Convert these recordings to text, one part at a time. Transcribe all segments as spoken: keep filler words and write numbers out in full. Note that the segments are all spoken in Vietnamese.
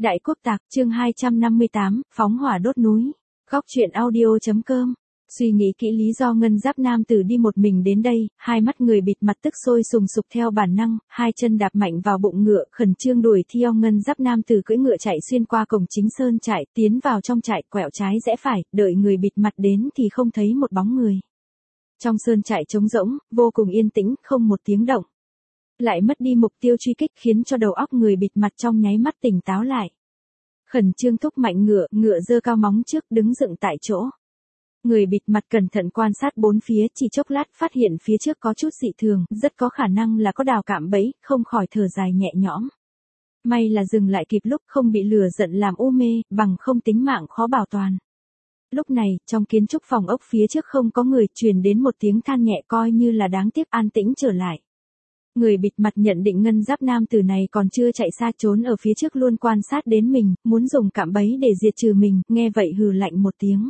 Đại Quốc Tạc, chương hai trăm năm mươi tám, phóng hỏa đốt núi. Góc truyện audio.com. Suy nghĩ kỹ lý do Ngân Giáp nam tử đi một mình đến đây, hai mắt người bịt mặt tức sôi sùng sục theo bản năng, hai chân đạp mạnh vào bụng ngựa, khẩn trương đuổi theo Ngân Giáp nam tử cưỡi ngựa chạy xuyên qua cổng chính sơn trại, tiến vào trong trại, quẹo trái rẽ phải, đợi người bịt mặt đến thì không thấy một bóng người. Trong sơn trại trống rỗng, vô cùng yên tĩnh, không một tiếng động. Lại mất đi mục tiêu truy kích khiến cho đầu óc người bịt mặt trong nháy mắt tỉnh táo lại. Khẩn trương thúc mạnh ngựa, ngựa giơ cao móng trước đứng dựng tại chỗ. Người bịt mặt cẩn thận quan sát bốn phía, chỉ chốc lát phát hiện phía trước có chút dị thường, rất có khả năng là có đào cạm bẫy, không khỏi thở dài nhẹ nhõm. May là dừng lại kịp lúc, không bị lửa giận làm u mê, bằng không tính mạng khó bảo toàn. Lúc này, trong kiến trúc phòng ốc phía trước không có người, truyền đến một tiếng than nhẹ coi như là đáng tiếc, an tĩnh trở lại. Người bịt mặt nhận định Ngân Giáp nam tử này còn chưa chạy xa, trốn ở phía trước luôn quan sát đến mình, muốn dùng cạm bẫy để diệt trừ mình, nghe vậy hừ lạnh một tiếng.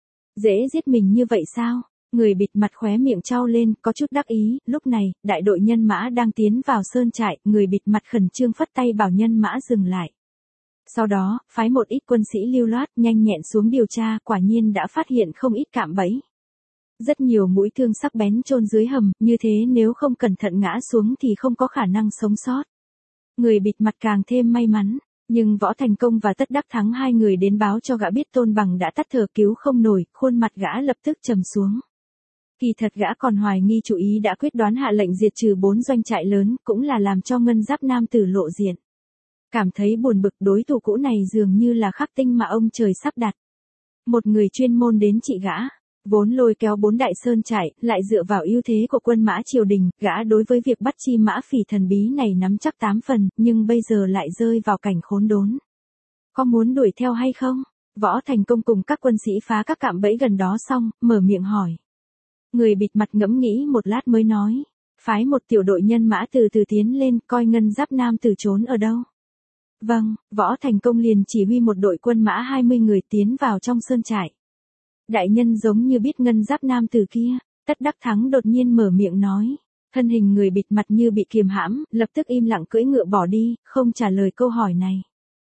Dễ giết mình như vậy sao? Người bịt mặt khóe miệng trao lên, có chút đắc ý. Lúc này, đại đội nhân mã đang tiến vào sơn trại, người bịt mặt khẩn trương phất tay bảo nhân mã dừng lại. Sau đó, phái một ít quân sĩ lưu loát, nhanh nhẹn xuống điều tra, quả nhiên đã phát hiện không ít cạm bẫy. Rất nhiều mũi thương sắc bén chôn dưới hầm, như thế nếu không cẩn thận ngã xuống thì không có khả năng sống sót. Người bịt mặt càng thêm may mắn, nhưng Võ Thành Công và Tất Đắc Thắng hai người đến báo cho gã biết Tôn Bằng đã tắt thở cứu không nổi, khuôn mặt gã lập tức trầm xuống. Kỳ thật gã còn hoài nghi chủ ý đã quyết đoán hạ lệnh diệt trừ bốn doanh trại lớn, cũng là làm cho Ngân Giáp nam tử lộ diện. Cảm thấy buồn bực, đối thủ cũ này dường như là khắc tinh mà ông trời sắp đặt. Một người chuyên môn đến trị gã. Vốn lôi kéo bốn đại sơn trại, lại dựa vào ưu thế của quân mã triều đình, gã đối với việc bắt chi mã phỉ thần bí này nắm chắc tám phần, nhưng bây giờ lại rơi vào cảnh khốn đốn. Có muốn đuổi theo hay không? Võ Thành Công cùng các quân sĩ phá các cạm bẫy gần đó xong, mở miệng hỏi. Người bịt mặt ngẫm nghĩ một lát mới nói, phái một tiểu đội nhân mã từ từ tiến lên, coi Ngân Giáp nam tử trốn ở đâu. Vâng, Võ Thành Công liền chỉ huy một đội quân mã hai mươi người tiến vào trong sơn trại. Đại nhân giống như biết Ngân Giáp nam tử kia, Tất Đắc Thắng đột nhiên mở miệng nói. Thân hình người bịt mặt như bị kiềm hãm, lập tức im lặng cưỡi ngựa bỏ đi, không trả lời câu hỏi này.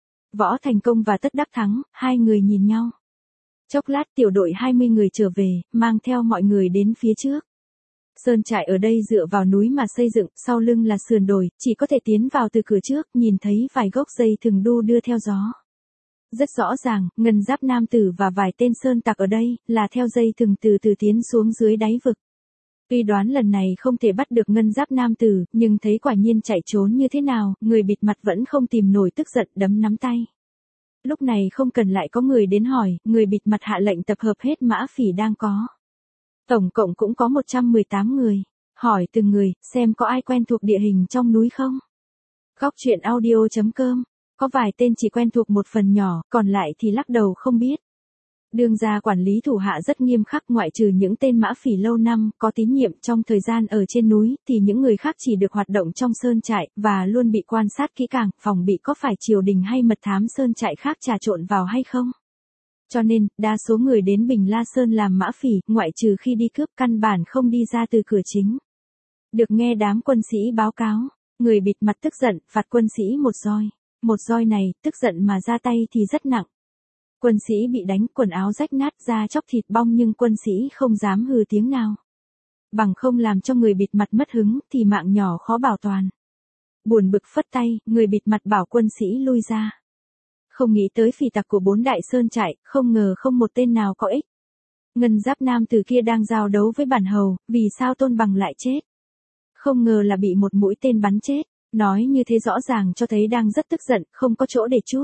Võ Thành Công và Tất Đắc Thắng, hai người nhìn nhau. Chốc lát tiểu đội hai mươi người trở về, mang theo mọi người đến phía trước. Sơn trại ở đây dựa vào núi mà xây dựng, sau lưng là sườn đồi, chỉ có thể tiến vào từ cửa trước, nhìn thấy vài gốc dây thừng đu đưa theo gió. Rất rõ ràng, Ngân Giáp nam tử và vài tên sơn tặc ở đây, là theo dây thừng từ từ tiến xuống dưới đáy vực. Tuy đoán lần này không thể bắt được Ngân Giáp nam tử, nhưng thấy quả nhiên chạy trốn như thế nào, người bịt mặt vẫn không tìm nổi tức giận đấm nắm tay. Lúc này không cần lại có người đến hỏi, người bịt mặt hạ lệnh tập hợp hết mã phỉ đang có. Tổng cộng cũng có một trăm mười tám người. Hỏi từng người, xem có ai quen thuộc địa hình trong núi không? Góc truyện audio.com. Có vài tên chỉ quen thuộc một phần nhỏ, còn lại thì lắc đầu không biết. Đương gia quản lý thủ hạ rất nghiêm khắc, ngoại trừ những tên mã phỉ lâu năm, có tín nhiệm trong thời gian ở trên núi, thì những người khác chỉ được hoạt động trong sơn trại, và luôn bị quan sát kỹ càng, phòng bị có phải triều đình hay mật thám sơn trại khác trà trộn vào hay không. Cho nên, đa số người đến Bình La Sơn làm mã phỉ, ngoại trừ khi đi cướp, căn bản không đi ra từ cửa chính. Được nghe đám quân sĩ báo cáo, người bịt mặt tức giận, phạt quân sĩ một roi. Một roi này, tức giận mà ra tay thì rất nặng. Quân sĩ bị đánh, quần áo rách nát, da chóc thịt bong, nhưng quân sĩ không dám hừ tiếng nào. Bằng không làm cho người bịt mặt mất hứng, thì mạng nhỏ khó bảo toàn. Buồn bực phất tay, người bịt mặt bảo quân sĩ lui ra. Không nghĩ tới phỉ tặc của bốn đại sơn trại, không ngờ không một tên nào có ích. Ngân Giáp nam từ kia đang giao đấu với bản hầu, vì sao Tôn Bằng lại chết? Không ngờ là bị một mũi tên bắn chết. Nói như thế rõ ràng cho thấy đang rất tức giận, không có chỗ để chút.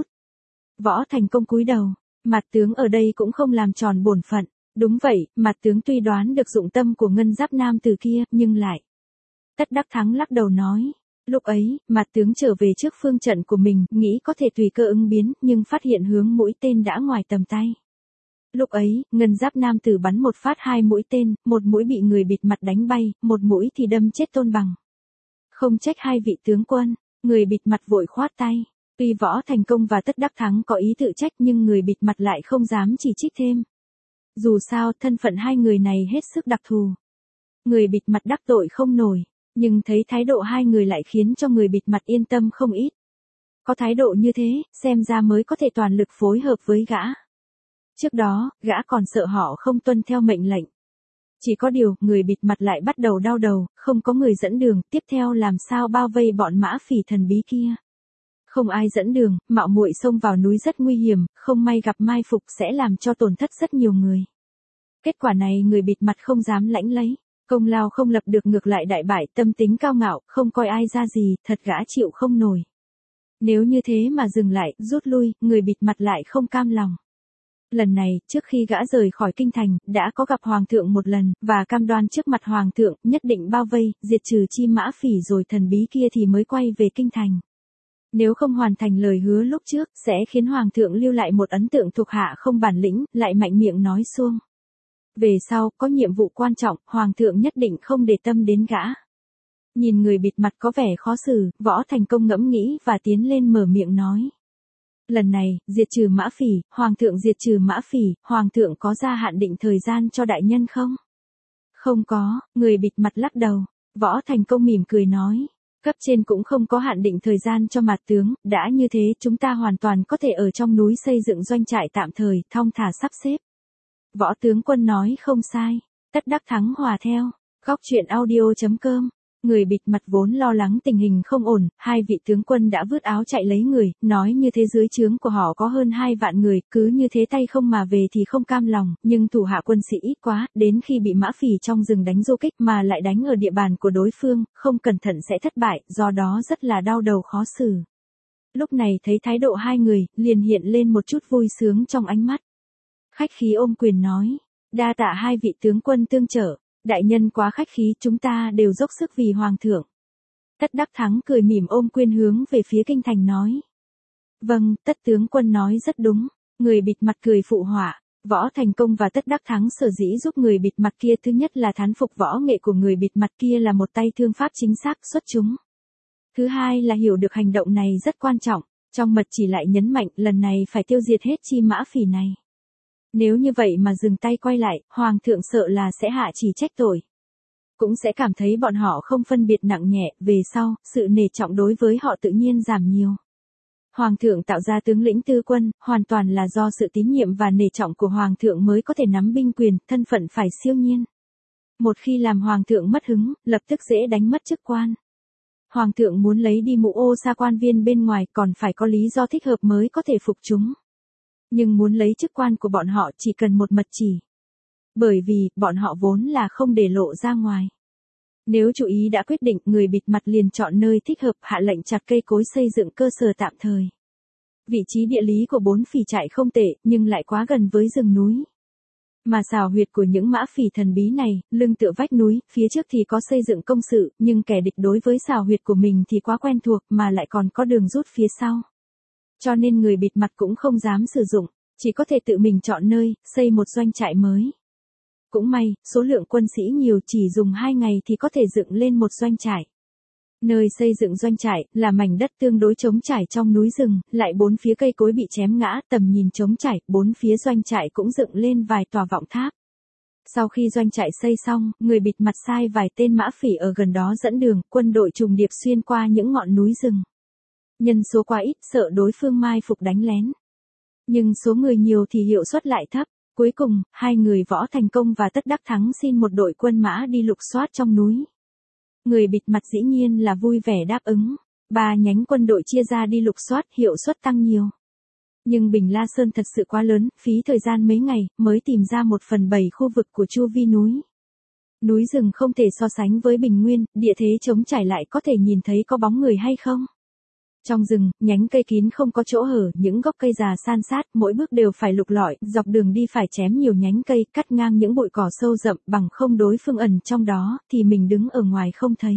Võ Thành Công cúi đầu, mặt tướng ở đây cũng không làm tròn bổn phận. Đúng vậy, mặt tướng tuy đoán được dụng tâm của Ngân Giáp nam từ kia, nhưng lại. Tất Đắc Thắng lắc đầu nói. Lúc ấy, mặt tướng trở về trước phương trận của mình, nghĩ có thể tùy cơ ứng biến, nhưng phát hiện hướng mũi tên đã ngoài tầm tay. Lúc ấy, Ngân Giáp nam tử bắn một phát hai mũi tên, một mũi bị người bịt mặt đánh bay, một mũi thì đâm chết Tôn Bằng. Không trách hai vị tướng quân, người bịt mặt vội khoát tay. Tuy Võ Thành Công và Tất Đắc Thắng có ý tự trách, nhưng người bịt mặt lại không dám chỉ trích thêm. Dù sao, thân phận hai người này hết sức đặc thù. Người bịt mặt đắc tội không nổi, nhưng thấy thái độ hai người lại khiến cho người bịt mặt yên tâm không ít. Có thái độ như thế, xem ra mới có thể toàn lực phối hợp với gã. Trước đó, gã còn sợ họ không tuân theo mệnh lệnh. Chỉ có điều, người bịt mặt lại bắt đầu đau đầu, không có người dẫn đường, tiếp theo làm sao bao vây bọn mã phỉ thần bí kia. Không ai dẫn đường, mạo muội xông vào núi rất nguy hiểm, không may gặp mai phục sẽ làm cho tổn thất rất nhiều người. Kết quả này người bịt mặt không dám lãnh lấy, công lao không lập được ngược lại đại bại, tâm tính cao ngạo, không coi ai ra gì, thật gã chịu không nổi. Nếu như thế mà dừng lại, rút lui, người bịt mặt lại không cam lòng. Lần này, trước khi gã rời khỏi kinh thành, đã có gặp hoàng thượng một lần, và cam đoan trước mặt hoàng thượng, nhất định bao vây, diệt trừ chi mã phỉ rồi thần bí kia thì mới quay về kinh thành. Nếu không hoàn thành lời hứa lúc trước, sẽ khiến hoàng thượng lưu lại một ấn tượng thuộc hạ không bản lĩnh, lại mạnh miệng nói suông. Về sau, có nhiệm vụ quan trọng, hoàng thượng nhất định không để tâm đến gã. Nhìn người bịt mặt có vẻ khó xử, Võ Thành Công ngẫm nghĩ và tiến lên mở miệng nói. Lần này, diệt trừ mã phỉ, hoàng thượng diệt trừ mã phỉ, hoàng thượng có gia hạn định thời gian cho đại nhân không? Không có, người bịt mặt lắc đầu. Võ Thành Công mỉm cười nói. Cấp trên cũng không có hạn định thời gian cho mặt tướng, đã như thế chúng ta hoàn toàn có thể ở trong núi xây dựng doanh trại tạm thời, thong thả sắp xếp. Võ tướng quân nói không sai, tất đắc thắng hòa theo. Góc truyện audio chấm com. Người bịt mặt vốn lo lắng tình hình không ổn, hai vị tướng quân đã vứt áo chạy lấy người, nói như thế dưới trướng của họ có hơn hai vạn người, cứ như thế tay không mà về thì không cam lòng, nhưng thủ hạ quân sĩ ít quá, đến khi bị mã phỉ trong rừng đánh du kích mà lại đánh ở địa bàn của đối phương, không cẩn thận sẽ thất bại, do đó rất là đau đầu khó xử. Lúc này thấy thái độ hai người, liền hiện lên một chút vui sướng trong ánh mắt. Khách khí ôm quyền nói, đa tạ hai vị tướng quân tương trợ. Đại nhân quá khách khí, chúng ta đều dốc sức vì hoàng thượng. Tất Đắc Thắng cười mỉm ôm quyền hướng về phía kinh thành nói. Vâng, Tất tướng quân nói rất đúng. Người bịt mặt cười phụ họa. Võ Thành Công và Tất Đắc Thắng sở dĩ giúp người bịt mặt kia, thứ nhất là thán phục võ nghệ của người bịt mặt kia là một tay thương pháp chính xác xuất chúng. Thứ hai là hiểu được hành động này rất quan trọng. Trong mật chỉ lại nhấn mạnh lần này phải tiêu diệt hết chi mã phỉ này. Nếu như vậy mà dừng tay quay lại, hoàng thượng sợ là sẽ hạ chỉ trách tội. Cũng sẽ cảm thấy bọn họ không phân biệt nặng nhẹ, về sau, sự nể trọng đối với họ tự nhiên giảm nhiều. Hoàng thượng tạo ra tướng lĩnh tư quân, hoàn toàn là do sự tín nhiệm và nể trọng của hoàng thượng mới có thể nắm binh quyền, thân phận phải siêu nhiên. Một khi làm hoàng thượng mất hứng, lập tức dễ đánh mất chức quan. Hoàng thượng muốn lấy đi mũ ô sa quan viên bên ngoài còn phải có lý do thích hợp mới có thể phục chúng. Nhưng muốn lấy chức quan của bọn họ chỉ cần một mật chỉ. Bởi vì, bọn họ vốn là không để lộ ra ngoài. Nếu chủ ý đã quyết định, người bịt mặt liền chọn nơi thích hợp, hạ lệnh chặt cây cối xây dựng cơ sở tạm thời. Vị trí địa lý của bốn phỉ trại không tệ, nhưng lại quá gần với rừng núi. Mà xào huyệt của những mã phỉ thần bí này, lưng tựa vách núi, phía trước thì có xây dựng công sự, nhưng kẻ địch đối với xào huyệt của mình thì quá quen thuộc, mà lại còn có đường rút phía sau. Cho nên người bịt mặt cũng không dám sử dụng, chỉ có thể tự mình chọn nơi, xây một doanh trại mới. Cũng may, số lượng quân sĩ nhiều, chỉ dùng hai ngày thì có thể dựng lên một doanh trại. Nơi xây dựng doanh trại là mảnh đất tương đối trống trải trong núi rừng, lại bốn phía cây cối bị chém ngã, tầm nhìn trống trải, bốn phía doanh trại cũng dựng lên vài tòa vọng tháp. Sau khi doanh trại xây xong, người bịt mặt sai vài tên mã phỉ ở gần đó dẫn đường, quân đội trùng điệp xuyên qua những ngọn núi rừng. Nhân số quá ít, sợ đối phương mai phục đánh lén. Nhưng số người nhiều thì hiệu suất lại thấp. Cuối cùng, hai người Võ Thành Công và Tất Đắc Thắng xin một đội quân mã đi lục soát trong núi. Người bịt mặt dĩ nhiên là vui vẻ đáp ứng. Ba nhánh quân đội chia ra đi lục soát, hiệu suất tăng nhiều. Nhưng Bình La Sơn thật sự quá lớn, phí thời gian mấy ngày, mới tìm ra một phần bảy khu vực của chu vi núi. Núi rừng không thể so sánh với Bình Nguyên, địa thế trống trải lại có thể nhìn thấy có bóng người hay không. Trong rừng, nhánh cây kín không có chỗ hở, những gốc cây già san sát, mỗi bước đều phải lục lọi, dọc đường đi phải chém nhiều nhánh cây, cắt ngang những bụi cỏ sâu rậm, bằng không đối phương ẩn trong đó, thì mình đứng ở ngoài không thấy.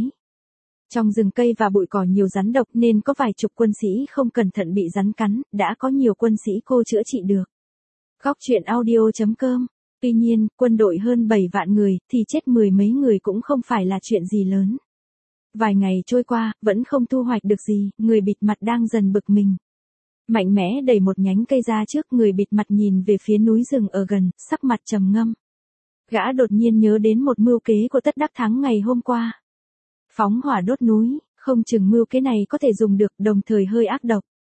Trong rừng cây và bụi cỏ nhiều rắn độc nên có vài chục quân sĩ không cẩn thận bị rắn cắn, đã có nhiều quân sĩ cô chữa trị được. Góc truyện audio chấm com. Tuy nhiên, quân đội hơn bảy vạn người, thì chết mười mấy người cũng không phải là chuyện gì lớn. Vài ngày trôi qua, vẫn không thu hoạch được gì, người bịt mặt đang dần bực mình. Mạnh mẽ đẩy một nhánh cây ra trước, người bịt mặt nhìn về phía núi rừng ở gần, sắc mặt trầm ngâm. Gã đột nhiên nhớ đến một mưu kế của Tất Đắc Thắng ngày hôm qua. Phóng hỏa đốt núi, không chừng mưu kế này có thể dùng được, đồng thời hơi ác độc.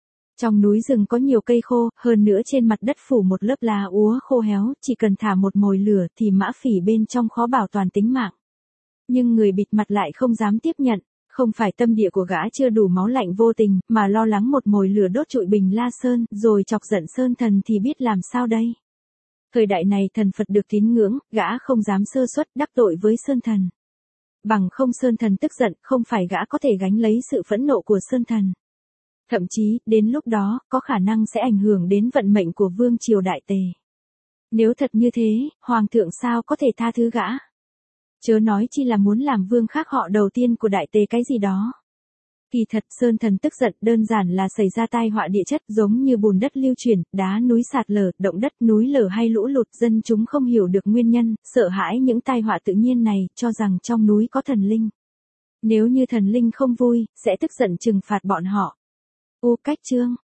Trong núi rừng có nhiều cây khô, hơn nữa trên mặt đất phủ một lớp lá úa khô héo, chỉ cần thả một mồi lửa thì mã phỉ bên trong khó bảo toàn tính mạng. Nhưng người bịt mặt lại không dám tiếp nhận, không phải tâm địa của gã chưa đủ máu lạnh vô tình, mà lo lắng một mồi lửa đốt trụi Bình La Sơn, rồi chọc giận Sơn Thần thì biết làm sao đây. Thời đại này thần Phật được tín ngưỡng, gã không dám sơ suất đắc tội với Sơn Thần. Bằng không Sơn Thần tức giận, không phải gã có thể gánh lấy sự phẫn nộ của Sơn Thần. Thậm chí, đến lúc đó, có khả năng sẽ ảnh hưởng đến vận mệnh của Vương Triều Đại Tề. Nếu thật như thế, Hoàng thượng sao có thể tha thứ gã? Chớ nói chi là muốn làm vương khác họ đầu tiên của Đại Tề cái gì đó. Kỳ thật Sơn Thần tức giận đơn giản là xảy ra tai họa địa chất giống như bùn đất lưu chuyển, đá núi sạt lở, động đất núi lở hay lũ lụt, dân chúng không hiểu được nguyên nhân, sợ hãi những tai họa tự nhiên này, cho rằng trong núi có thần linh. Nếu như thần linh không vui, sẽ tức giận trừng phạt bọn họ. Ô Cách Chương